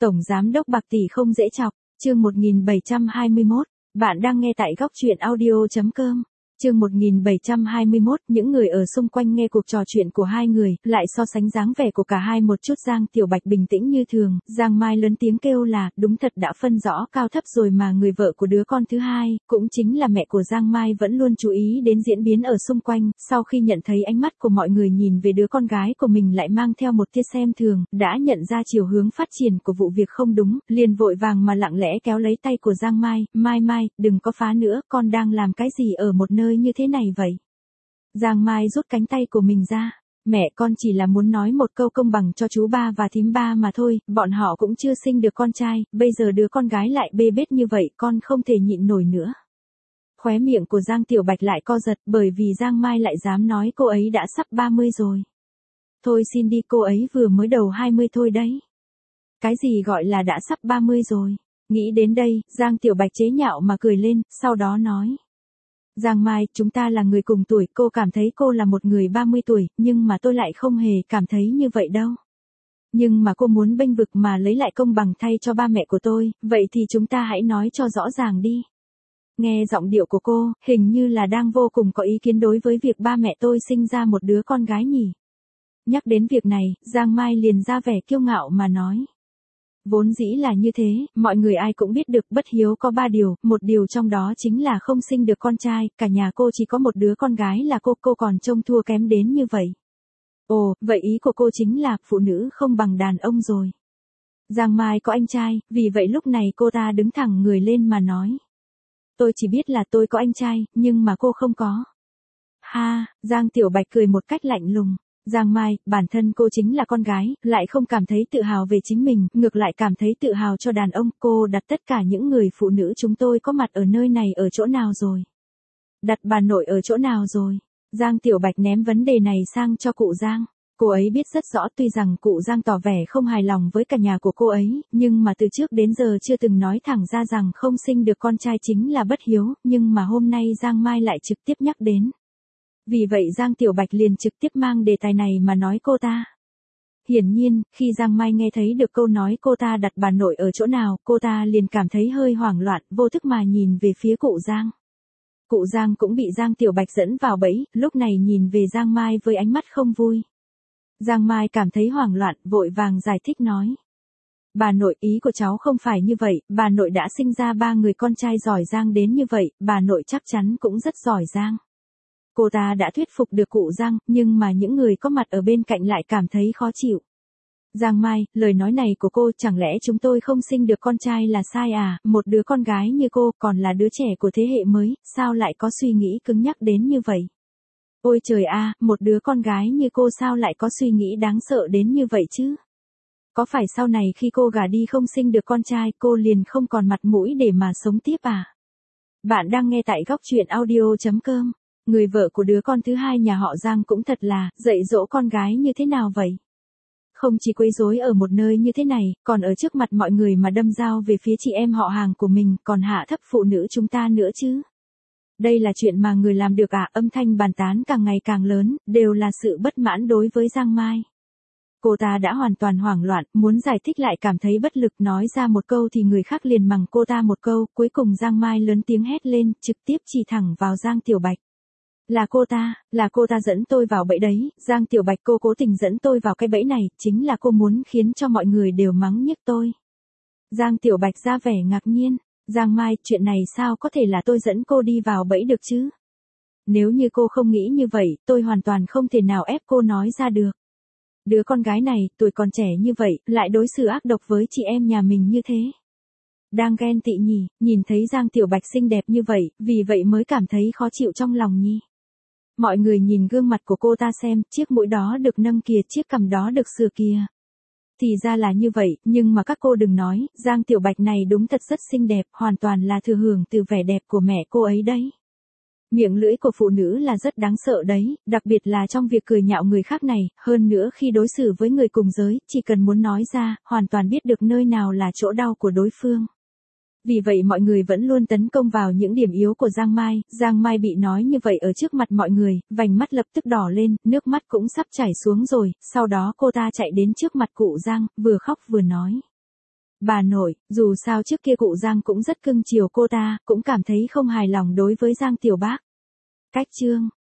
Tổng giám đốc bạc tỷ không dễ chọc, chương 1721, bạn đang nghe tại góc truyện audio.com. Chương 1721, những người ở xung quanh nghe cuộc trò chuyện của hai người, lại so sánh dáng vẻ của cả hai một chút. Giang Tiểu Bạch bình tĩnh như thường, Giang Mai lớn tiếng kêu là, đúng thật đã phân rõ cao thấp rồi mà. Người vợ của đứa con thứ hai, cũng chính là mẹ của Giang Mai vẫn luôn chú ý đến diễn biến ở xung quanh, sau khi nhận thấy ánh mắt của mọi người nhìn về đứa con gái của mình lại mang theo một tia xem thường, đã nhận ra chiều hướng phát triển của vụ việc không đúng, liền vội vàng mà lặng lẽ kéo lấy tay của Giang Mai, Mai, đừng có phá nữa, con đang làm cái gì ở một nơi như thế này vậy? Giang Mai rút cánh tay của mình ra. Mẹ, con chỉ là muốn nói một câu công bằng cho chú ba và thím ba mà thôi, bọn họ cũng chưa sinh được con trai, bây giờ đứa con gái lại bê bết như vậy, con không thể nhịn nổi nữa. Khóe miệng của Giang Tiểu Bạch lại co giật, bởi vì Giang Mai lại dám nói cô ấy đã sắp 30 rồi. Thôi xin đi, cô ấy vừa mới đầu 20 thôi đấy. Cái gì gọi là đã sắp 30 rồi? Nghĩ đến đây, Giang Tiểu Bạch chế nhạo mà cười lên, sau đó nói. Giang Mai, chúng ta là người cùng tuổi, cô cảm thấy cô là một người 30 tuổi, nhưng mà tôi lại không hề cảm thấy như vậy đâu. Nhưng mà cô muốn bênh vực mà lấy lại công bằng thay cho ba mẹ của tôi, vậy thì chúng ta hãy nói cho rõ ràng đi. Nghe giọng điệu của cô, hình như là đang vô cùng có ý kiến đối với việc ba mẹ tôi sinh ra một đứa con gái nhỉ. Nhắc đến việc này, Giang Mai liền ra vẻ kiêu ngạo mà nói. Vốn dĩ là như thế, mọi người ai cũng biết được bất hiếu có 3 điều, một điều trong đó chính là không sinh được con trai, cả nhà cô chỉ có một đứa con gái là cô còn trông thua kém đến như vậy. Ồ, vậy ý của cô chính là phụ nữ không bằng đàn ông rồi. Giang Mai có anh trai, vì vậy lúc này cô ta đứng thẳng người lên mà nói. Tôi chỉ biết là tôi có anh trai, nhưng mà cô không có. Ha, Giang Tiểu Bạch cười một cách lạnh lùng. Giang Mai, bản thân cô chính là con gái, lại không cảm thấy tự hào về chính mình, ngược lại cảm thấy tự hào cho đàn ông. Cô đặt tất cả những người phụ nữ chúng tôi có mặt ở nơi này ở chỗ nào rồi? Đặt bà nội ở chỗ nào rồi? Giang Tiểu Bạch ném vấn đề này sang cho cụ Giang. Cô ấy biết rất rõ tuy rằng cụ Giang tỏ vẻ không hài lòng với cả nhà của cô ấy, nhưng mà từ trước đến giờ chưa từng nói thẳng ra rằng không sinh được con trai chính là bất hiếu, nhưng mà hôm nay Giang Mai lại trực tiếp nhắc đến. Vì vậy Giang Tiểu Bạch liền trực tiếp mang đề tài này mà nói cô ta. Hiển nhiên, khi Giang Mai nghe thấy được câu nói cô ta đặt bà nội ở chỗ nào, cô ta liền cảm thấy hơi hoảng loạn, vô thức mà nhìn về phía cụ Giang. Cụ Giang cũng bị Giang Tiểu Bạch dẫn vào bẫy, lúc này nhìn về Giang Mai với ánh mắt không vui. Giang Mai cảm thấy hoảng loạn, vội vàng giải thích nói. Bà nội, ý của cháu không phải như vậy, bà nội đã sinh ra 3 người con trai giỏi giang đến như vậy, bà nội chắc chắn cũng rất giỏi giang. Cô ta đã thuyết phục được cụ Giang, nhưng mà những người có mặt ở bên cạnh lại cảm thấy khó chịu. Giang Mai, lời nói này của cô chẳng lẽ chúng tôi không sinh được con trai là sai à, một đứa con gái như cô còn là đứa trẻ của thế hệ mới, sao lại có suy nghĩ cứng nhắc đến như vậy? Ôi trời a, một đứa con gái như cô sao lại có suy nghĩ đáng sợ đến như vậy chứ? Có phải sau này khi cô gả đi không sinh được con trai cô liền không còn mặt mũi để mà sống tiếp à? Bạn đang nghe tại góc truyện audio.com. Người vợ của đứa con thứ hai nhà họ Giang cũng thật là, dạy dỗ con gái như thế nào vậy? Không chỉ quấy rối ở một nơi như thế này, còn ở trước mặt mọi người mà đâm dao về phía chị em họ hàng của mình, còn hạ thấp phụ nữ chúng ta nữa chứ. Đây là chuyện mà người làm được à? Âm thanh bàn tán càng ngày càng lớn, đều là sự bất mãn đối với Giang Mai. Cô ta đã hoàn toàn hoảng loạn, muốn giải thích lại cảm thấy bất lực, nói ra một câu thì người khác liền mắng cô ta một câu, cuối cùng Giang Mai lớn tiếng hét lên, trực tiếp chỉ thẳng vào Giang Tiểu Bạch. Là cô ta dẫn tôi vào bẫy đấy, Giang Tiểu Bạch, cô cố tình dẫn tôi vào cái bẫy này, chính là cô muốn khiến cho mọi người đều mắng nhiếc tôi. Giang Tiểu Bạch ra vẻ ngạc nhiên, Giang Mai, chuyện này sao có thể là tôi dẫn cô đi vào bẫy được chứ? Nếu như cô không nghĩ như vậy, tôi hoàn toàn không thể nào ép cô nói ra được. Đứa con gái này, tuổi còn trẻ như vậy, lại đối xử ác độc với chị em nhà mình như thế. Đang ghen tị nhỉ, nhìn thấy Giang Tiểu Bạch xinh đẹp như vậy, vì vậy mới cảm thấy khó chịu trong lòng nhỉ. Mọi người nhìn gương mặt của cô ta xem, chiếc mũi đó được nâng kìa, chiếc cằm đó được sửa kìa. Thì ra là như vậy, nhưng mà các cô đừng nói, Giang Tiểu Bạch này đúng thật rất xinh đẹp, hoàn toàn là thừa hưởng từ vẻ đẹp của mẹ cô ấy đấy. Miệng lưỡi của phụ nữ là rất đáng sợ đấy, đặc biệt là trong việc cười nhạo người khác này, hơn nữa khi đối xử với người cùng giới, chỉ cần muốn nói ra, hoàn toàn biết được nơi nào là chỗ đau của đối phương. Vì vậy mọi người vẫn luôn tấn công vào những điểm yếu của Giang Mai bị nói như vậy ở trước mặt mọi người, vành mắt lập tức đỏ lên, nước mắt cũng sắp chảy xuống rồi, sau đó cô ta chạy đến trước mặt cụ Giang, vừa khóc vừa nói. Bà nội, dù sao trước kia cụ Giang cũng rất cưng chiều cô ta, cũng cảm thấy không hài lòng đối với Giang tiểu bác. Cách chương